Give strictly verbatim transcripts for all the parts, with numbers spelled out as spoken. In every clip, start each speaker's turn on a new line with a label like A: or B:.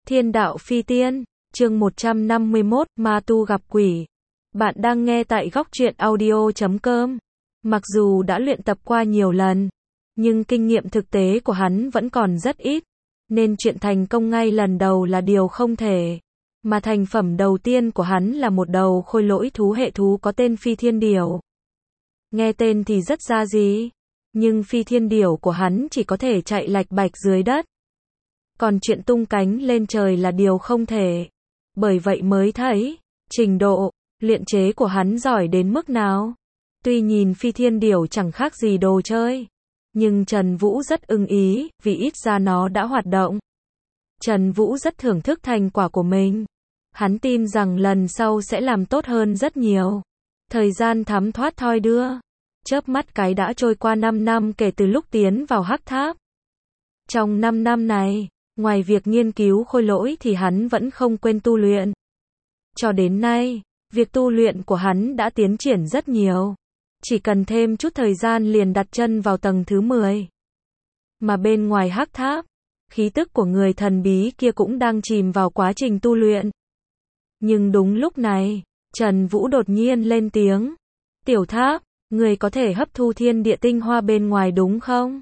A: Thiên đạo phi tiên, chương một trăm năm mươi mốt, ma tu gặp quỷ. Bạn đang nghe tại góc truyện audio chấm com. Mặc dù đã luyện tập qua nhiều lần, nhưng kinh nghiệm thực tế của hắn vẫn còn rất ít, nên chuyện thành công ngay lần đầu là điều không thể. Mà thành phẩm đầu tiên của hắn là một đầu khôi lỗi thú hệ thú có tên Phi Thiên Điểu. Nghe tên thì rất ra gì, nhưng Phi Thiên Điểu của hắn chỉ có thể chạy lạch bạch dưới đất. Còn chuyện tung cánh lên trời là điều không thể. Bởi vậy mới thấy, trình độ, luyện chế của hắn giỏi đến mức nào. Tuy nhìn Phi Thiên Điểu chẳng khác gì đồ chơi, nhưng Trần Vũ rất ưng ý, vì ít ra nó đã hoạt động. Trần Vũ rất thưởng thức thành quả của mình. Hắn tin rằng lần sau sẽ làm tốt hơn rất nhiều. Thời gian thấm thoát thoi đưa. Chớp mắt cái đã trôi qua năm năm kể từ lúc tiến vào Hắc Tháp. Trong năm năm này, ngoài việc nghiên cứu khôi lỗi thì hắn vẫn không quên tu luyện. Cho đến nay, việc tu luyện của hắn đã tiến triển rất nhiều. Chỉ cần thêm chút thời gian liền đặt chân vào tầng thứ mười. Mà bên ngoài Hắc Tháp, khí tức của người thần bí kia cũng đang chìm vào quá trình tu luyện. Nhưng đúng lúc này, Trần Vũ đột nhiên lên tiếng. Tiểu Tháp, người có thể hấp thu thiên địa tinh hoa bên ngoài đúng không?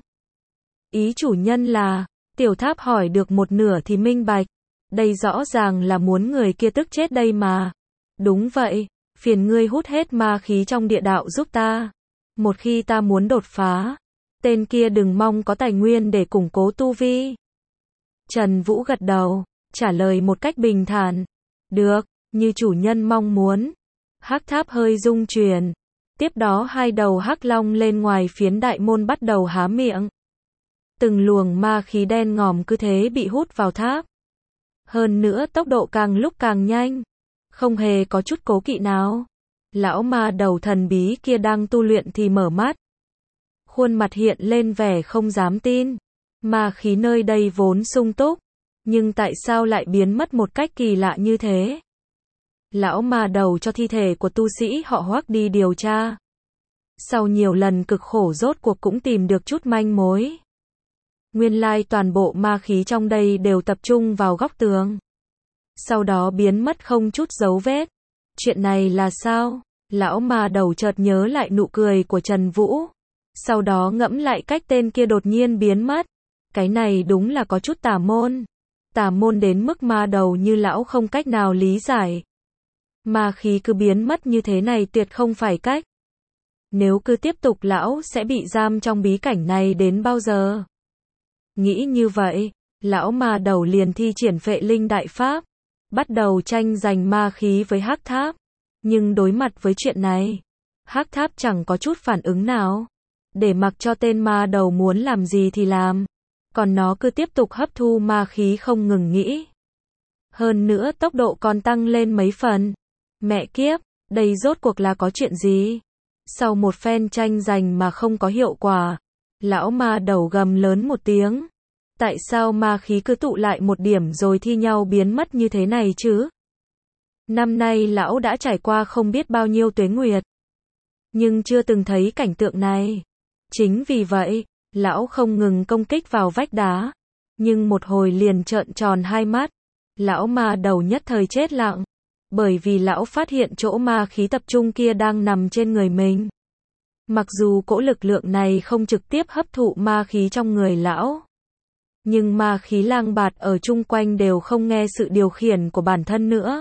A: Ý chủ nhân là, Tiểu Tháp hỏi được một nửa thì minh bạch. Đây rõ ràng là muốn người kia tức chết đây mà. Đúng vậy, phiền ngươi hút hết ma khí trong địa đạo giúp ta. Một khi ta muốn đột phá, tên kia đừng mong có tài nguyên để củng cố tu vi. Trần Vũ gật đầu, trả lời một cách bình thản. Được, như chủ nhân mong muốn. Hắc Tháp hơi rung chuyển. Tiếp đó hai đầu hắc long lên ngoài phiến đại môn bắt đầu há miệng. Từng luồng ma khí đen ngòm cứ thế bị hút vào tháp. Hơn nữa tốc độ càng lúc càng nhanh. Không hề có chút cố kỵ nào. Lão ma đầu thần bí kia đang tu luyện thì mở mắt. Khuôn mặt hiện lên vẻ không dám tin. Ma khí nơi đây vốn sung túc, nhưng tại sao lại biến mất một cách kỳ lạ như thế? Lão ma đầu cho thi thể của tu sĩ họ Hoắc đi điều tra. Sau nhiều lần cực khổ rốt cuộc cũng tìm được chút manh mối. Nguyên lai toàn bộ ma khí trong đây đều tập trung vào góc tường. Sau đó biến mất không chút dấu vết. Chuyện này là sao? Lão ma đầu chợt nhớ lại nụ cười của Trần Vũ. Sau đó ngẫm lại cách tên kia đột nhiên biến mất. Cái này đúng là có chút tà môn. Tà môn đến mức ma đầu như lão không cách nào lý giải. Ma khí cứ biến mất như thế này tuyệt không phải cách. Nếu cứ tiếp tục lão sẽ bị giam trong bí cảnh này đến bao giờ? Nghĩ như vậy, lão ma đầu liền thi triển Phệ Linh Đại Pháp, bắt đầu tranh giành ma khí với Hắc Tháp. Nhưng đối mặt với chuyện này, Hắc Tháp chẳng có chút phản ứng nào. Để mặc cho tên ma đầu muốn làm gì thì làm. Còn nó cứ tiếp tục hấp thu ma khí không ngừng nghỉ. Hơn nữa tốc độ còn tăng lên mấy phần. Mẹ kiếp, đây rốt cuộc là có chuyện gì? Sau một phen tranh giành mà không có hiệu quả, lão ma đầu gầm lớn một tiếng. Tại sao ma khí cứ tụ lại một điểm rồi thi nhau biến mất như thế này chứ? Năm nay lão đã trải qua không biết bao nhiêu tuế nguyệt, nhưng chưa từng thấy cảnh tượng này. Chính vì vậy, lão không ngừng công kích vào vách đá, nhưng một hồi liền trợn tròn hai mắt. Lão ma đầu nhất thời chết lặng, bởi vì lão phát hiện chỗ ma khí tập trung kia đang nằm trên người mình. Mặc dù cỗ lực lượng này không trực tiếp hấp thụ ma khí trong người lão, nhưng ma khí lang bạt ở chung quanh đều không nghe sự điều khiển của bản thân nữa.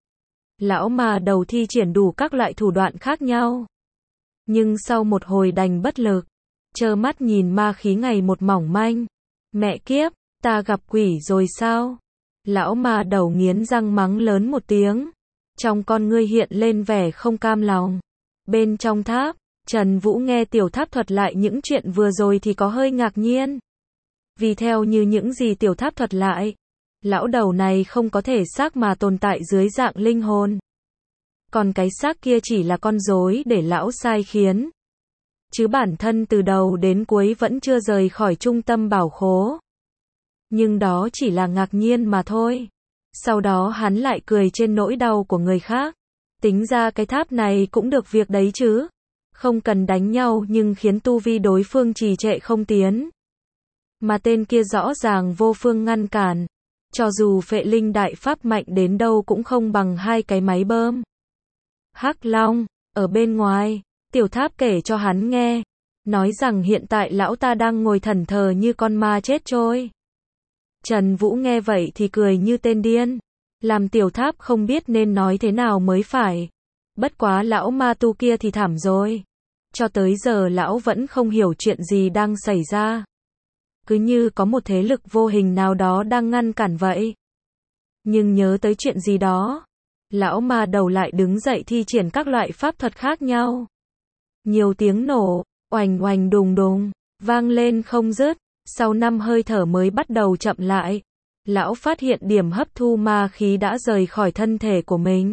A: Lão ma đầu thi triển đủ các loại thủ đoạn khác nhau, nhưng sau một hồi đành bất lực, trơ mắt nhìn ma khí ngày một mỏng manh. Mẹ kiếp, ta gặp quỷ rồi sao? Lão ma đầu nghiến răng mắng lớn một tiếng. Trong con ngươi hiện lên vẻ không cam lòng. Bên trong tháp, Trần Vũ nghe Tiểu Tháp thuật lại những chuyện vừa rồi thì có hơi ngạc nhiên. Vì theo như những gì Tiểu Tháp thuật lại, lão đầu này không có thể xác mà tồn tại dưới dạng linh hồn. Còn cái xác kia chỉ là con rối để lão sai khiến. Chứ bản thân từ đầu đến cuối vẫn chưa rời khỏi trung tâm bảo khố. Nhưng đó chỉ là ngạc nhiên mà thôi. Sau đó hắn lại cười trên nỗi đau của người khác. Tính ra cái tháp này cũng được việc đấy chứ. Không cần đánh nhau nhưng khiến tu vi đối phương trì trệ không tiến. Mà tên kia rõ ràng vô phương ngăn cản. Cho dù phệ linh đại pháp mạnh đến đâu cũng không bằng hai cái máy bơm. Hắc Long, ở bên ngoài, Tiểu Tháp kể cho hắn nghe, nói rằng hiện tại lão ta đang ngồi thẫn thờ như con ma chết trôi. Trần Vũ nghe vậy thì cười như tên điên, làm Tiểu Tháp không biết nên nói thế nào mới phải. Bất quá lão ma tu kia thì thảm rồi. Cho tới giờ lão vẫn không hiểu chuyện gì đang xảy ra. Cứ như có một thế lực vô hình nào đó đang ngăn cản vậy. Nhưng nhớ tới chuyện gì đó, lão ma đầu lại đứng dậy thi triển các loại pháp thuật khác nhau. Nhiều tiếng nổ, oành oành đùng đùng, vang lên không dứt. Sau năm hơi thở mới bắt đầu chậm lại. Lão phát hiện điểm hấp thu ma khí đã rời khỏi thân thể của mình.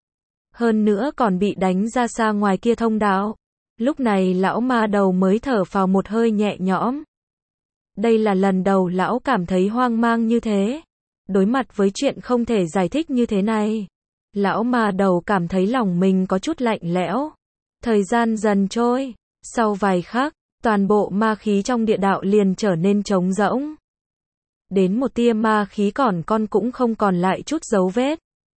A: Hơn nữa còn bị đánh ra xa ngoài kia thông đạo. Lúc này lão ma đầu mới thở phào một hơi nhẹ nhõm. Đây là lần đầu lão cảm thấy hoang mang như thế. Đối mặt với chuyện không thể giải thích như thế này, lão ma đầu cảm thấy lòng mình có chút lạnh lẽo. Thời gian dần trôi, sau vài khắc, toàn bộ ma khí trong địa đạo liền trở nên trống rỗng. Đến một tia ma khí còn con cũng không còn lại chút dấu vết.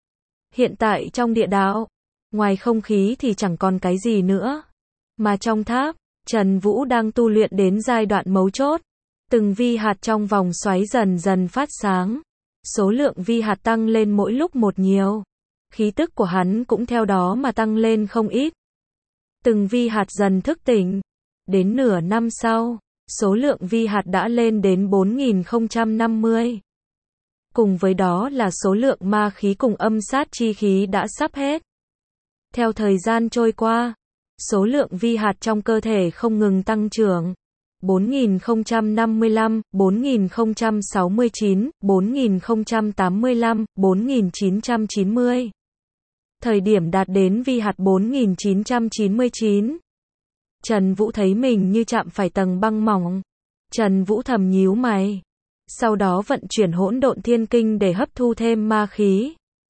A: Hiện tại trong địa đạo, ngoài không khí thì chẳng còn cái gì nữa. Mà trong tháp, Trần Vũ đang tu luyện đến giai đoạn mấu chốt. Từng vi hạt trong vòng xoáy dần dần phát sáng. Số lượng vi hạt tăng lên mỗi lúc một nhiều. Khí tức của hắn cũng theo đó mà tăng lên không ít. Từng vi hạt dần thức tỉnh. Đến nửa năm sau, số lượng vi hạt đã lên đến bốn nghìn không trăm năm mươi. Cùng với đó là số lượng ma khí cùng âm sát chi khí đã sắp hết. Theo thời gian trôi qua, số lượng vi hạt trong cơ thể không ngừng tăng trưởng. bốn nghìn không trăm năm mươi lăm, bốn nghìn không trăm sáu mươi chín, bốn nghìn không trăm tám mươi lăm, bốn nghìn chín trăm chín mươi. Thời điểm đạt đến vi hạt bốn nghìn chín trăm chín mươi chín. Trần Vũ thấy mình như chạm phải tầng băng mỏng. Trần Vũ thầm nhíu mày. Sau đó vận chuyển hỗn độn thiên kinh để hấp thu thêm ma khí.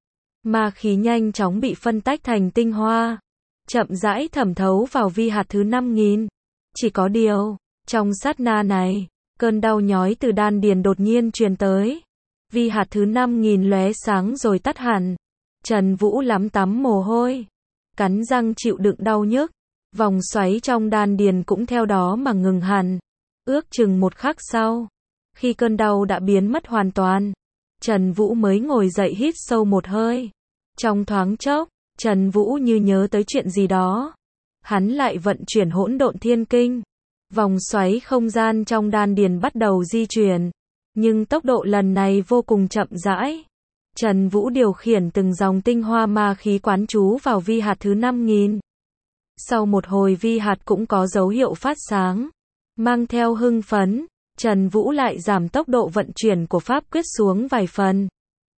A: Ma khí nhanh chóng bị phân tách thành tinh hoa, chậm rãi thẩm thấu vào vi hạt thứ năm nghìn. Chỉ có điều, trong sát na này, cơn đau nhói từ đan điền đột nhiên truyền tới. Vi hạt thứ năm nghìn lóe sáng rồi tắt hẳn. Trần Vũ lắm tắm mồ hôi, cắn răng chịu đựng đau nhức. Vòng xoáy trong đan điền cũng theo đó mà ngừng hẳn. Ước chừng một khắc sau, khi cơn đau đã biến mất hoàn toàn, Trần Vũ mới ngồi dậy hít sâu một hơi. Trong thoáng chốc, Trần Vũ như nhớ tới chuyện gì đó. Hắn lại vận chuyển hỗn độn thiên kinh. Vòng xoáy không gian trong đan điền bắt đầu di chuyển. Nhưng tốc độ lần này vô cùng chậm rãi. Trần Vũ điều khiển từng dòng tinh hoa ma khí quán trú vào vi hạt thứ năm nghìn. Sau một hồi vi hạt cũng có dấu hiệu phát sáng. Mang theo hưng phấn, Trần Vũ lại giảm tốc độ vận chuyển của pháp quyết xuống vài phần.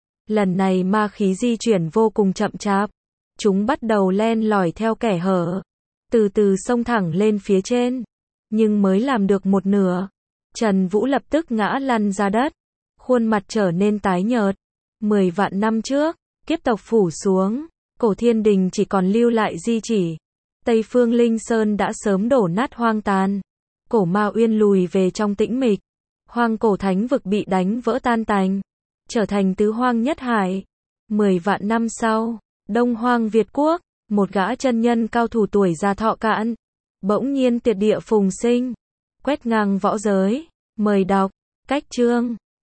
A: Lần này ma khí di chuyển vô cùng chậm chạp. Chúng bắt đầu len lỏi theo kẻ hở, từ từ xông thẳng lên phía trên. Nhưng mới làm được một nửa, Trần Vũ lập tức ngã lăn ra đất. Khuôn mặt trở nên tái nhợt. Mười vạn năm trước, kiếp tộc phủ xuống, cổ thiên đình chỉ còn lưu lại di chỉ. Tây phương Linh Sơn đã sớm đổ nát hoang tàn. Cổ Ma Uyên lùi về trong tĩnh mịch. Hoang cổ thánh vực bị đánh vỡ tan tành, trở thành tứ hoang nhất hải. Mười vạn năm sau, Đông Hoang Việt Quốc, một gã chân nhân cao thủ tuổi già thọ cạn, bỗng nhiên tuyệt địa phùng sinh, quét ngang võ giới. Mời đọc, cách chương.